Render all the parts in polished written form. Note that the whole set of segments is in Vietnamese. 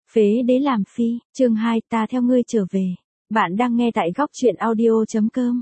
Phế đế làm phi, chương 2, ta theo ngươi trở về. Bạn đang nghe tại góc truyện audio.com.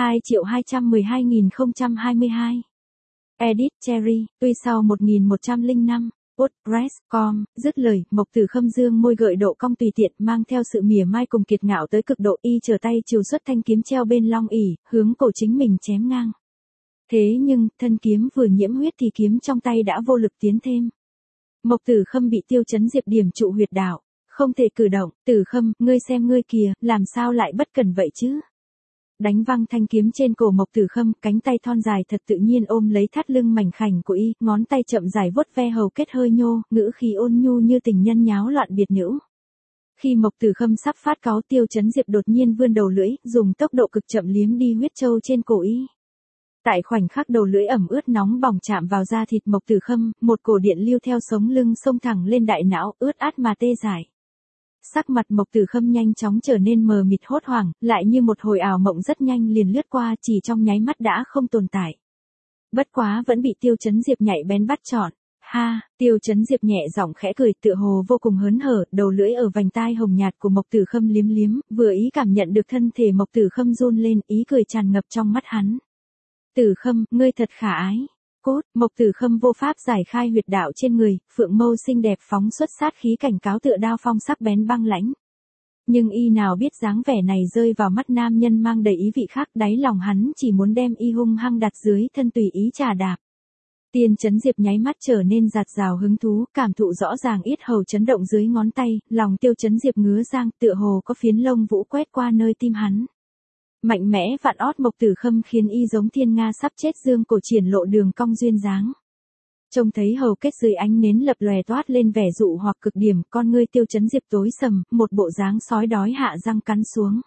2.212.022. Edit Cherry, tuy sau 1105. WordPress.com, dứt lời, Mộc Tử Khâm dương môi gợi độ cong tùy tiện mang theo sự mỉa mai cùng kiệt ngạo tới cực độ, y trở tay chiều xuất thanh kiếm treo bên long ỷ, hướng cổ chính mình chém ngang. Thế nhưng, thân kiếm vừa nhiễm huyết thì kiếm trong tay đã vô lực tiến thêm. Mộc Tử Khâm bị Tiêu Chấn Diệp điểm trụ huyệt đạo, không thể cử động. Tử Khâm, ngươi xem ngươi kìa, làm sao lại bất cần vậy chứ? Đánh văng thanh kiếm trên cổ Mộc Tử Khâm, cánh tay thon dài thật tự nhiên ôm lấy thắt lưng mảnh khảnh của y, ngón tay chậm rãi vuốt ve hầu kết hơi nhô, ngữ khí ôn nhu như tình nhân nháo loạn biệt nữ. Khi Mộc Tử Khâm sắp phát cáu, Tiêu Chấn Diệp đột nhiên vươn đầu lưỡi, dùng tốc độ cực chậm liếm đi huyết châu trên cổ y. Tại khoảnh khắc đầu lưỡi ẩm ướt nóng bỏng chạm vào da thịt Mộc Tử Khâm, một cổ điện lưu theo sống lưng xông thẳng lên đại não, ướt át mà tê dại. Sắc mặt Mộc Tử Khâm nhanh chóng trở nên mờ mịt hốt hoảng, lại như một hồi ảo mộng rất nhanh liền lướt qua, chỉ trong nháy mắt đã không tồn tại. Bất quá vẫn bị Tiêu Chấn Diệp nhạy bén bắt trọn. Ha, Tiêu Chấn Diệp nhẹ giọng khẽ cười, tựa hồ vô cùng hớn hở, đầu lưỡi ở vành tai hồng nhạt của Mộc Tử Khâm liếm liếm, vừa ý cảm nhận được thân thể Mộc Tử Khâm run lên, ý cười tràn ngập trong mắt hắn. Tử Khâm, ngươi thật khả ái. Cốt, Mộc Tử Khâm vô pháp giải khai huyệt đạo trên người, phượng mâu xinh đẹp phóng xuất sát khí cảnh cáo tựa đao phong sắc bén băng lãnh. Nhưng y nào biết dáng vẻ này rơi vào mắt nam nhân mang đầy ý vị khác, đáy lòng hắn chỉ muốn đem y hung hăng đặt dưới thân tùy ý trà đạp. Tiên Chấn Diệp nháy mắt trở nên dạt dào hứng thú, cảm thụ rõ ràng yết hầu chấn động dưới ngón tay, lòng Tiêu Chấn Diệp ngứa rang, tựa hồ có phiến lông vũ quét qua nơi tim hắn. Mạnh mẽ vạn ót Mộc Tử Khâm khiến y giống thiên nga sắp chết, dương cổ triển lộ đường cong duyên dáng. Trông thấy hầu kết dưới ánh nến lập lòe toát lên vẻ dụ hoặc cực điểm, con ngươi Tiêu Chấn Diệp tối sầm, một bộ dáng sói đói hạ răng cắn xuống.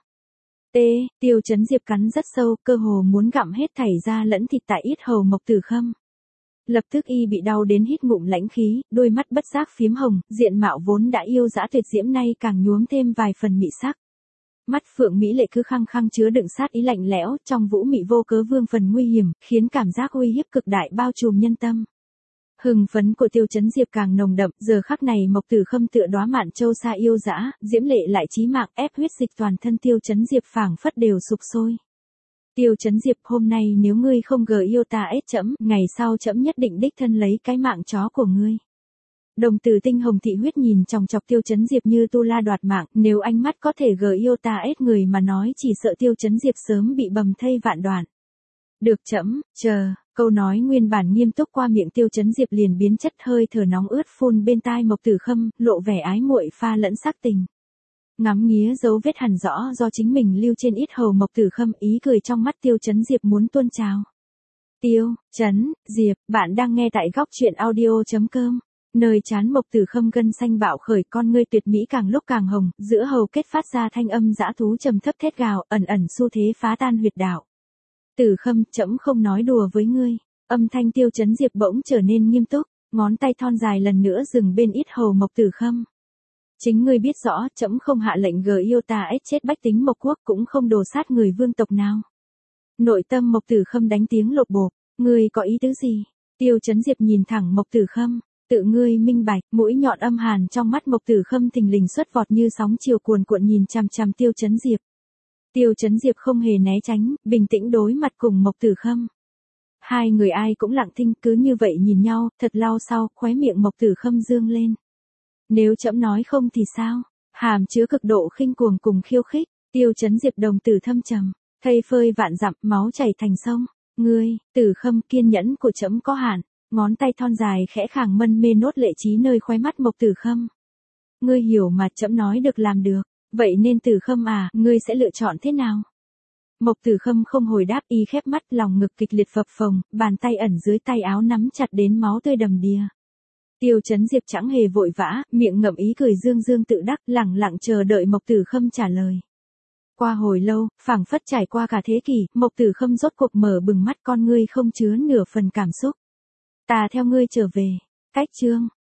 Tiêu Chấn Diệp cắn rất sâu, cơ hồ muốn gặm hết thảy da lẫn thịt tại yết hầu Mộc Tử Khâm. Lập tức y bị đau đến hít ngụm lãnh khí, đôi mắt bất giác phiếm hồng, diện mạo vốn đã yêu dã tuyệt diễm nay càng nhuốm thêm vài phần mị sắc. Mắt phượng mỹ lệ cứ khăng khăng chứa đựng sát ý lạnh lẽo, trong vũ mị vô cớ vương phần nguy hiểm, khiến cảm giác uy hiếp cực đại bao trùm nhân tâm. Hừng phấn của Tiêu Chấn Diệp càng nồng đậm, giờ khắc này Mộc Tử Khâm tựa đóa mạn châu sa yêu dã, diễm lệ lại chí mạng, ép huyết dịch toàn thân Tiêu Chấn Diệp phảng phất đều sục sôi. Tiêu Chấn Diệp, hôm nay nếu ngươi không yêu ta ết chẫm, ngày sau chẫm nhất định đích thân lấy cái mạng chó của ngươi. Đồng tử tinh hồng thị huyết nhìn chòng chọc Tiêu Chấn Diệp như tu la đoạt mạng, nếu ánh mắt có thể yêu ta ết người mà nói, chỉ sợ Tiêu Chấn Diệp sớm bị bầm thây vạn đoạn. Được chẫm, chờ, câu nói nguyên bản nghiêm túc qua miệng Tiêu Chấn Diệp liền biến chất, hơi thở nóng ướt phun bên tai Mộc Tử Khâm, lộ vẻ ái muội pha lẫn sắc tình. Ngắm nghía dấu vết hằn rõ do chính mình lưu trên yết hầu Mộc Tử Khâm, ý cười trong mắt Tiêu Chấn Diệp muốn tuôn trào. Tiêu Chấn Diệp, bạn đang nghe tại góc truyện audio.com. Nơi trán Mộc Tử Khâm gân xanh bạo khởi, con ngươi tuyệt mỹ càng lúc càng hồng, giữa hầu kết phát ra thanh âm dã thú trầm thấp thét gào, ẩn ẩn xu thế phá tan huyệt đạo. Tử Khâm, trẫm không nói đùa với ngươi. Âm thanh Tiêu Chấn Diệp bỗng trở nên nghiêm túc, ngón tay thon dài lần nữa dừng bên yết hầu Mộc Tử Khâm. Chính ngươi biết rõ, trẫm không hạ lệnh yêu ta ết chết bách tính Mộc quốc, cũng không đồ sát người vương tộc nào. Nội tâm Mộc Tử Khâm đánh tiếng lột bột, ngươi có ý tứ gì? Tiêu Chấn Diệp nhìn thẳng Mộc Tử Khâm. Tự ngươi minh bạch, mũi nhọn âm hàn trong mắt Mộc Tử Khâm thình lình xuất vọt như sóng chiều cuồn cuộn nhìn chằm chằm Tiêu Chấn Diệp. Tiêu Chấn Diệp không hề né tránh, bình tĩnh đối mặt cùng Mộc Tử Khâm. Hai người ai cũng lặng thinh, cứ như vậy nhìn nhau, thật lâu sau, khóe miệng Mộc Tử Khâm dương lên. Nếu trẫm nói không thì sao? Hàm chứa cực độ khinh cuồng cùng khiêu khích. Tiêu Chấn Diệp đồng tử thâm trầm, thây phơi vạn dặm, máu chảy thành sông. Ngươi, Tử Khâm, kiên nhẫn của trẫm có hạn. Ngón tay thon dài khẽ khàng mân mê nốt lệ trí nơi khóe mắt Mộc Tử Khâm. Ngươi hiểu mà, trẫm nói được làm được. Vậy nên Tử Khâm à, ngươi sẽ lựa chọn thế nào? Mộc Tử Khâm không hồi đáp, y khép mắt, lòng ngực kịch liệt phập phồng, bàn tay ẩn dưới tay áo nắm chặt đến máu tươi đầm đìa. Tiêu Chấn Diệp chẳng hề vội vã, miệng ngậm ý cười dương dương tự đắc, lẳng lặng chờ đợi Mộc Tử Khâm trả lời. Qua hồi lâu, phảng phất trải qua cả thế kỷ, Mộc Tử Khâm rốt cuộc mở bừng mắt, con ngươi không chứa nửa phần cảm xúc. Ta theo ngươi trở về. Cách chương